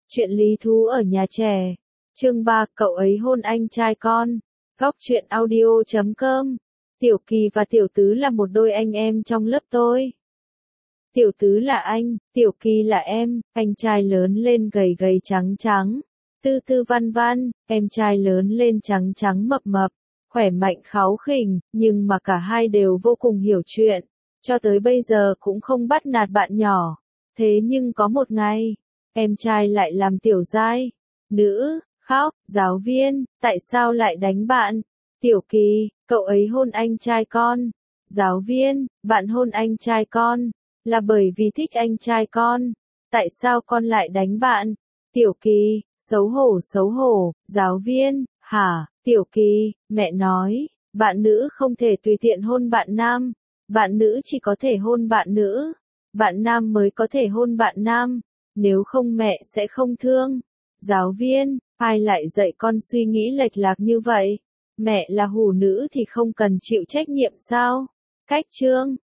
Chuyện lý thú ở nhà trẻ. Chương 3, cậu ấy hôn anh trai con. Góc truyện audio.com. Tiểu Kỳ và Tiểu Tứ là một đôi anh em trong lớp tôi. Tiểu Tứ là anh, Tiểu Kỳ là em, anh trai lớn lên gầy gầy trắng trắng. Tư Tư Văn Văn, em trai lớn lên trắng trắng mập mập, khỏe mạnh kháu khỉnh, nhưng mà cả hai đều vô cùng hiểu chuyện. Cho tới bây giờ cũng không bắt nạt bạn nhỏ. Thế nhưng có một ngày, em trai lại làm tiểu giai. Nữ, khóc, giáo viên, tại sao lại đánh bạn? Tiểu Kỳ, cậu ấy hôn anh trai con. Giáo viên, bạn hôn anh trai con, là bởi vì thích anh trai con. Tại sao con lại đánh bạn? Tiểu Kỳ, xấu hổ, giáo viên, hả? Tiểu Kỳ, mẹ nói, bạn nữ không thể tùy tiện hôn bạn nam. Bạn nữ chỉ có thể hôn bạn nữ. Bạn nam mới có thể hôn bạn nam. Nếu không mẹ sẽ không thương. Giáo viên, ai lại dạy con suy nghĩ lệch lạc như vậy? Mẹ là hủ nữ thì không cần chịu trách nhiệm sao? Cách chương